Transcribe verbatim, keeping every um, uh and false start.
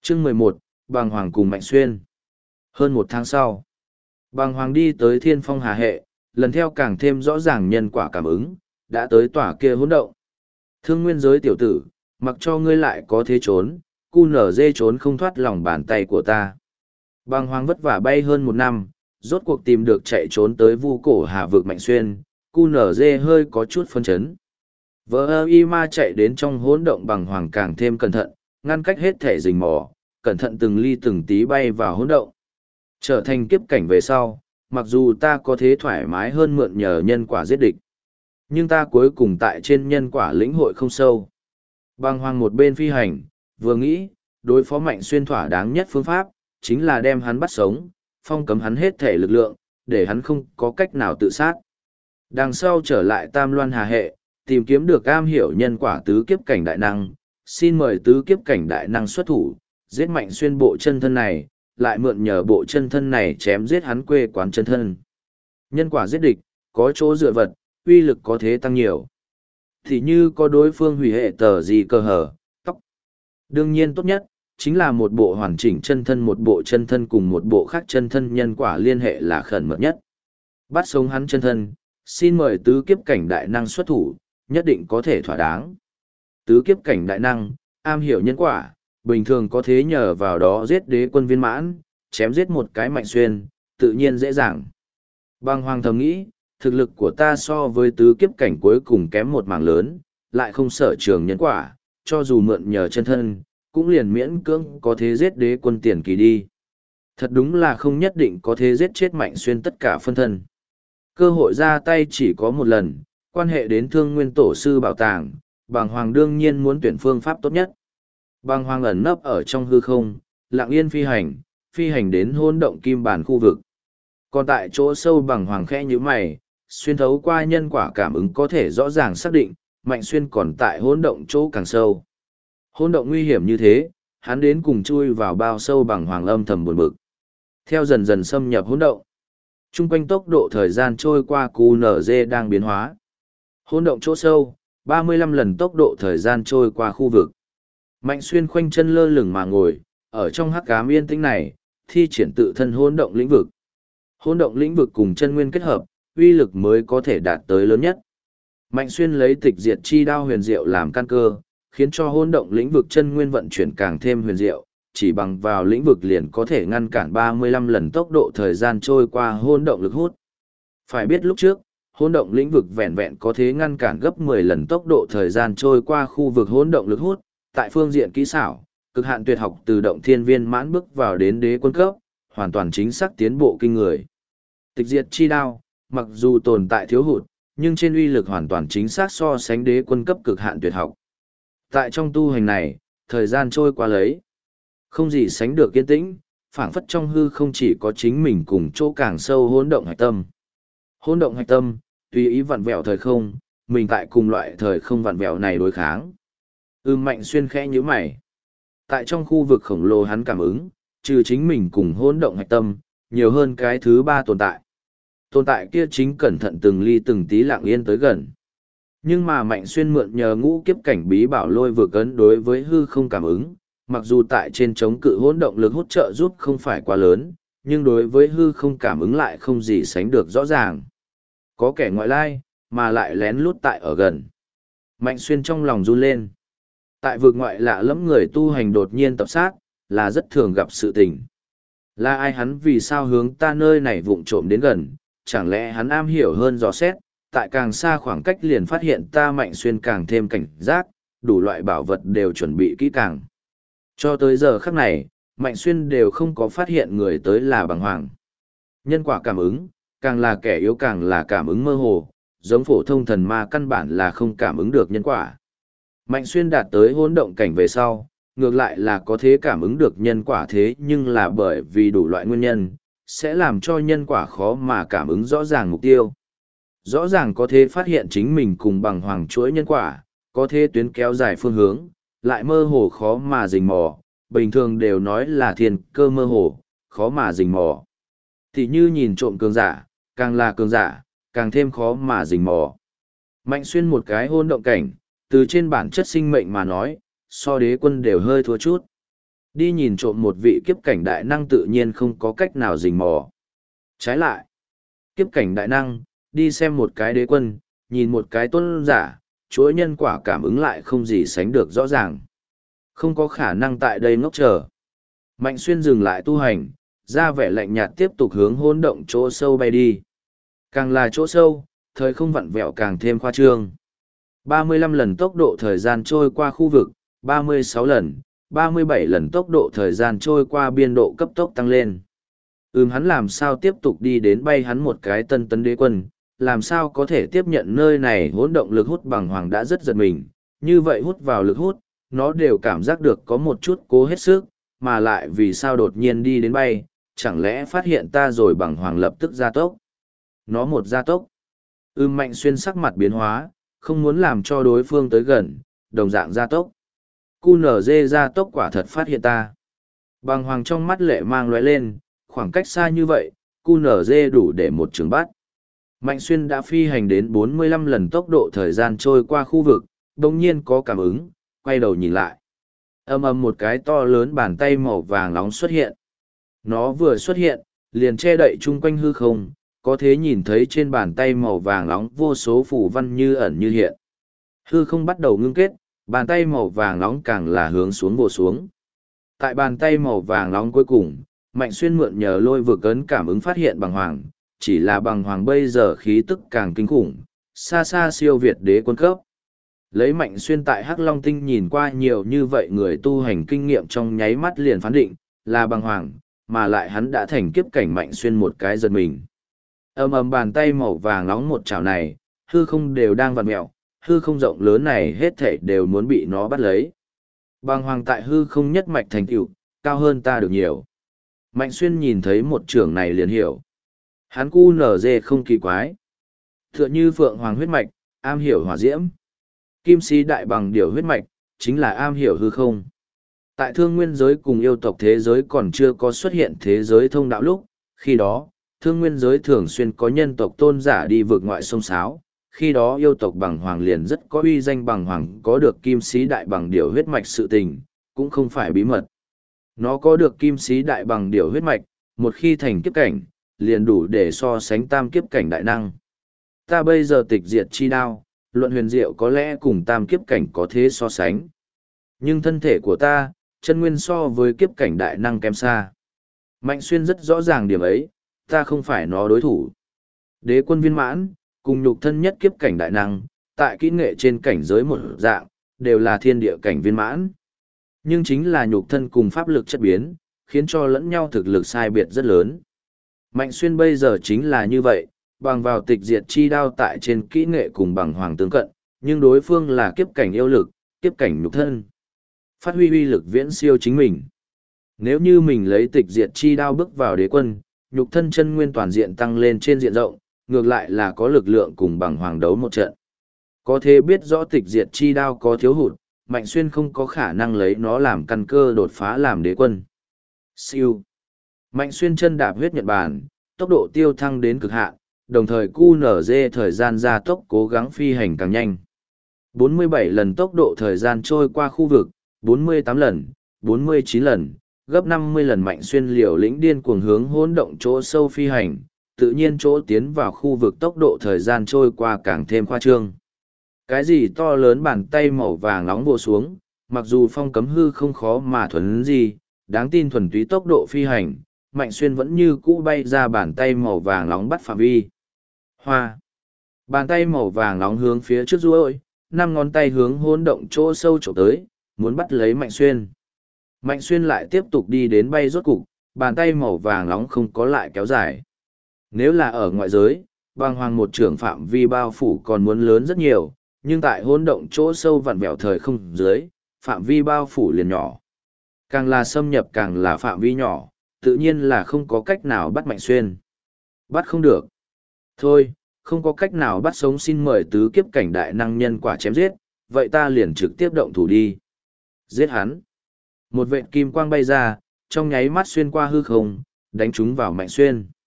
Chương mười một, Bàng Hoàng cùng Mạnh Xuyên. Hơn một tháng sau, Bàng Hoàng đi tới Thiên Phong Hà Hệ, lần theo càng thêm rõ ràng nhân quả cảm ứng, đã tới tỏa kia hỗn động. Thương nguyên giới tiểu tử, mặc cho ngươi lại có thế trốn, cu nở dê trốn không thoát lòng bàn tay của ta. Bàng Hoàng vất vả bay hơn một năm, rốt cuộc tìm được chạy trốn tới vu cổ hà vực Mạnh Xuyên, cu nở dê hơi có chút phân chấn. Vợ ơ y ma chạy đến trong hỗn động. Bàng Hoàng càng thêm cẩn thận, ngăn cách hết thể rình mò, cẩn thận từng ly từng tí bay vào hỗn động. Trở thành kiếp cảnh về sau, mặc dù ta có thế thoải mái hơn mượn nhờ nhân quả giết địch, nhưng ta cuối cùng tại trên nhân quả lĩnh hội không sâu. Bàng Hoàng một bên phi hành, vừa nghĩ, đối phó Mạnh Xuyên thỏa đáng nhất phương pháp, chính là đem hắn bắt sống, phong cấm hắn hết thể lực lượng, để hắn không có cách nào tự sát. Đằng sau trở lại Tam Loan Hà Hệ, tìm kiếm được am hiểu nhân quả tứ kiếp cảnh đại năng, xin mời tứ kiếp cảnh đại năng xuất thủ, giết Mạnh Xuyên bộ chân thân này, lại mượn nhờ bộ chân thân này chém giết hắn quê quán chân thân. Nhân quả giết địch, có chỗ dựa vật, uy lực có thế tăng nhiều. Thì như có đối phương hủy hệ tờ gì cơ hở, tóc. Đương nhiên tốt nhất, chính là một bộ hoàn chỉnh chân thân, một bộ chân thân cùng một bộ khác chân thân, nhân quả liên hệ là khẩn mật nhất. Bắt sống hắn chân thân, xin mời tứ kiếp cảnh đại năng xuất thủ, nhất định có thể thỏa đáng. Tứ kiếp cảnh đại năng, am hiểu nhân quả, bình thường có thế nhờ vào đó giết đế quân viên mãn, chém giết một cái Mạnh Xuyên, tự nhiên dễ dàng. Bàng Hoàng thầm nghĩ, thực lực của ta so với tứ kiếp cảnh cuối cùng kém một mảng lớn, lại không sở trường nhân quả, cho dù mượn nhờ chân thân, cũng liền miễn cưỡng có thế giết đế quân tiền kỳ đi. Thật đúng là không nhất định có thế giết chết Mạnh Xuyên tất cả phân thân. Cơ hội ra tay chỉ có một lần, quan hệ đến Thương Nguyên Tổ sư bảo tàng, Bàng Hoàng đương nhiên muốn tuyển phương pháp tốt nhất. Bàng Hoàng ẩn nấp ở trong hư không, lặng yên phi hành, phi hành đến hỗn động kim bản khu vực. Còn tại chỗ sâu Bàng Hoàng khẽ nhíu mày, xuyên thấu qua nhân quả cảm ứng có thể rõ ràng xác định, Mạnh Xuyên còn tại hỗn động chỗ càng sâu. Hỗn động nguy hiểm như thế, hắn đến cùng chui vào bao sâu. Bàng Hoàng âm thầm buồn bực. Theo dần dần xâm nhập hỗn động, chung quanh tốc độ thời gian trôi qua cu nở dê đang biến hóa. Hỗn động chỗ sâu, ba mươi lăm lần tốc độ thời gian trôi qua khu vực. Mạnh Xuyên khoanh chân lơ lửng mà ngồi, ở trong hắc ám yên tĩnh này, thi triển tự thân hỗn động lĩnh vực. Hỗn động lĩnh vực cùng chân nguyên kết hợp, uy lực mới có thể đạt tới lớn nhất. Mạnh Xuyên lấy tịch diệt chi đao huyền diệu làm căn cơ, khiến cho hỗn động lĩnh vực chân nguyên vận chuyển càng thêm huyền diệu, chỉ bằng vào lĩnh vực liền có thể ngăn cản ba mươi lăm lần tốc độ thời gian trôi qua hỗn động lực hút. Phải biết lúc trước, hỗn động lĩnh vực vẹn vẹn có thể ngăn cản gấp mười lần tốc độ thời gian trôi qua khu vực hỗn động lực hút, tại phương diện kỹ xảo, cực hạn tuyệt học từ động thiên viên mãn bước vào đến đế quân cấp, hoàn toàn chính xác tiến bộ kinh người. Tịch diệt chi đao, mặc dù tồn tại thiếu hụt, nhưng trên uy lực hoàn toàn chính xác so sánh đế quân cấp cực hạn tuyệt học. Tại trong tu hành này, thời gian trôi qua lấy, không gì sánh được yên tĩnh, phảng phất trong hư không chỉ có chính mình cùng chỗ càng sâu hỗn động hạch tâm. Hỗn động hạch tâm, tùy ý vặn vẹo thời không, mình tại cùng loại thời không vặn vẹo này đối kháng. Ưm Mạnh Xuyên khẽ nhíu mày. Tại trong khu vực khổng lồ hắn cảm ứng, trừ chính mình cùng hỗn động hạch tâm, nhiều hơn cái thứ ba tồn tại. Tồn tại kia chính cẩn thận từng ly từng tí lặng yên tới gần. Nhưng mà Mạnh Xuyên mượn nhờ ngũ kiếp cảnh bí bảo lôi vực ấn đối với hư không cảm ứng, mặc dù tại trên chống cự hỗn động lực hút trợ giúp không phải quá lớn, nhưng đối với hư không cảm ứng lại không gì sánh được rõ ràng. Có kẻ ngoại lai, mà lại lén lút tại ở gần. Mạnh Xuyên trong lòng run lên. Tại vực ngoại lạ lẫm người tu hành đột nhiên tập sát, là rất thường gặp sự tình. Là ai, hắn vì sao hướng ta nơi này vụng trộm đến gần, chẳng lẽ hắn am hiểu hơn dò xét, tại càng xa khoảng cách liền phát hiện ta. Mạnh Xuyên càng thêm cảnh giác, đủ loại bảo vật đều chuẩn bị kỹ càng. Cho tới giờ khắc này, Mạnh Xuyên đều không có phát hiện người tới là Bàng Hoàng. Nhân quả cảm ứng, càng là kẻ yếu càng là cảm ứng mơ hồ, giống phổ thông thần ma căn bản là không cảm ứng được nhân quả. Mạnh Xuyên đạt tới hỗn động cảnh về sau, ngược lại là có thế cảm ứng được nhân quả, thế nhưng là bởi vì đủ loại nguyên nhân, sẽ làm cho nhân quả khó mà cảm ứng rõ ràng mục tiêu. Rõ ràng có thể phát hiện chính mình cùng Bàng Hoàng chuỗi nhân quả, có thể tuyến kéo dài phương hướng, lại mơ hồ khó mà rình mò, bình thường đều nói là thiên cơ mơ hồ, khó mà rình mò. Thì như nhìn trộm cường giả, càng là cường giả, càng thêm khó mà rình mò. Mạnh Xuyên một cái hôn động cảnh, từ trên bản chất sinh mệnh mà nói, so đế quân đều hơi thua chút. Đi nhìn trộm một vị kiếp cảnh đại năng tự nhiên không có cách nào rình mò. Trái lại, kiếp cảnh đại năng, đi xem một cái đế quân, nhìn một cái tôn giả, chuỗi nhân quả cảm ứng lại không gì sánh được rõ ràng. Không có khả năng tại đây ngốc chờ. Mạnh Xuyên dừng lại tu hành, ra vẻ lạnh nhạt tiếp tục hướng hỗn động chỗ sâu bay đi. Càng là chỗ sâu, thời không vặn vẹo càng thêm khoa trương. ba mươi lăm lần tốc độ thời gian trôi qua khu vực, ba mươi sáu lần, ba mươi bảy lần tốc độ thời gian trôi qua biên độ cấp tốc tăng lên. Ừm hắn làm sao tiếp tục đi đến bay hắn một cái tân tấn đế quân, làm sao có thể tiếp nhận nơi này hỗn động lực hút bằng hoàng đã rất giật mình, như vậy hút vào lực hút, nó đều cảm giác được có một chút cố hết sức, mà lại vì sao đột nhiên đi đến bay, chẳng lẽ phát hiện ta rồi bằng hoàng lập tức gia tốc. Nó một gia tốc. Ưm Mạnh Xuyên sắc mặt biến hóa, không muốn làm cho đối phương tới gần, đồng dạng gia tốc. Cu nở dê gia tốc quả thật phát hiện ta. Bằng hoàng trong mắt lệ mang lóe lên, khoảng cách xa như vậy, cu nở dê đủ để một trường bắt. Mạnh Xuyên đã phi hành đến bốn mươi lăm lần tốc độ thời gian trôi qua khu vực, đồng nhiên có cảm ứng, quay đầu nhìn lại. Âm ầm một cái to lớn bàn tay màu vàng nóng xuất hiện. Nó vừa xuất hiện, liền che đậy chung quanh hư không, có thể nhìn thấy trên bàn tay màu vàng nóng vô số phù văn như ẩn như hiện. Hư không bắt đầu ngưng kết, bàn tay màu vàng nóng càng là hướng xuống vồ xuống. Tại bàn tay màu vàng nóng cuối cùng, Mạnh Xuyên mượn nhờ lôi vực ấn cảm ứng phát hiện bằng hoàng, chỉ là bằng hoàng bây giờ khí tức càng kinh khủng, xa xa siêu việt đế quân cấp. Lấy Mạnh Xuyên tại Hắc Long Tinh nhìn qua nhiều như vậy người tu hành kinh nghiệm trong nháy mắt liền phán định, là bằng hoàng, mà lại hắn đã thành kiếp cảnh Mạnh Xuyên một cái giật mình. Ầm ầm bàn tay màu vàng nóng một chảo này, hư không đều đang vặn mẹo, hư không rộng lớn này hết thảy đều muốn bị nó bắt lấy. Bằng hoàng tại hư không nhất mạch thành tựu, cao hơn ta được nhiều. Mạnh Xuyên nhìn thấy một trưởng này liền hiểu. Hắn cu nở dê không kỳ quái. Tựa như phượng hoàng huyết mạch, am hiểu hỏa diễm. Kim sĩ đại bằng điều huyết mạch, chính là am hiểu hư không. Tại thương nguyên giới cùng yêu tộc thế giới còn chưa có xuất hiện thế giới thông đạo lúc, khi đó, thương nguyên giới thường xuyên có nhân tộc tôn giả đi vượt ngoại sông Sáo, khi đó yêu tộc bằng hoàng liền rất có uy danh bằng hoàng có được kim sĩ đại bằng điều huyết mạch sự tình, cũng không phải bí mật. Nó có được kim sĩ đại bằng điều huyết mạch, một khi thành kiếp cảnh, liền đủ để so sánh tam kiếp cảnh đại năng. Ta bây giờ tịch diệt chi đao, luận huyền diệu có lẽ cùng tam kiếp cảnh có thế so sánh. Nhưng thân thể của ta, chân nguyên so với kiếp cảnh đại năng kém xa. Mạnh Xuyên rất rõ ràng điểm ấy, ta không phải nó đối thủ. Đế quân viên mãn, cùng nhục thân nhất kiếp cảnh đại năng, tại kỹ nghệ trên cảnh giới một dạng, đều là thiên địa cảnh viên mãn. Nhưng chính là nhục thân cùng pháp lực chất biến, khiến cho lẫn nhau thực lực sai biệt rất lớn. Mạnh Xuyên bây giờ chính là như vậy, bằng vào tịch diệt chi đao tại trên kỹ nghệ cùng bằng hoàng tướng cận, nhưng đối phương là kiếp cảnh yêu lực, kiếp cảnh nhục thân. Phát huy uy lực viễn siêu chính mình. Nếu như mình lấy tịch diệt chi đao bước vào đế quân, nhục thân chân nguyên toàn diện tăng lên trên diện rộng, ngược lại là có lực lượng cùng bằng hoàng đấu một trận. Có thể biết rõ tịch diệt chi đao có thiếu hụt, Mạnh Xuyên không có khả năng lấy nó làm căn cơ đột phá làm đế quân. Siêu. Mạnh Xuyên chân đạp huyết nhật bản, tốc độ tiêu thăng đến cực hạn, đồng thời cu nở dê thời gian gia tốc cố gắng phi hành càng nhanh. bốn mươi bảy lần tốc độ thời gian trôi qua khu vực, bốn mươi tám lần, bốn mươi chín lần, gấp năm mươi lần Mạnh Xuyên liều lĩnh điên cuồng hướng hỗn động chỗ sâu phi hành, tự nhiên chỗ tiến vào khu vực tốc độ thời gian trôi qua càng thêm khoa trương. Cái gì to lớn bàn tay màu vàng nóng vồ xuống, mặc dù phong cấm hư không khó mà thuần gì, đáng tin thuần túy tốc độ phi hành, Mạnh Xuyên vẫn như cũ bay ra bàn tay màu vàng nóng bắt phạm vi. Hoa. Bàn tay màu vàng nóng hướng phía trước ruôi, năm ngón tay hướng hỗn động chỗ sâu trộm tới, muốn bắt lấy Mạnh Xuyên. Mạnh Xuyên lại tiếp tục đi đến bay rốt cục, bàn tay màu vàng nóng không có lại kéo dài. Nếu là ở ngoại giới, bàng hoàng một trưởng phạm vi bao phủ còn muốn lớn rất nhiều, nhưng tại hỗn động chỗ sâu vặn vẹo thời không dưới, phạm vi bao phủ liền nhỏ. Càng là xâm nhập càng là phạm vi nhỏ, tự nhiên là không có cách nào bắt Mạnh Xuyên. Bắt không được. Thôi, không có cách nào bắt sống, xin mời tứ kiếp cảnh đại năng nhân quả chém giết, vậy ta liền trực tiếp động thủ đi. Giết hắn. Một vệt kim quang bay ra, trong nháy mắt xuyên qua hư không, đánh trúng vào Mạnh Xuyên.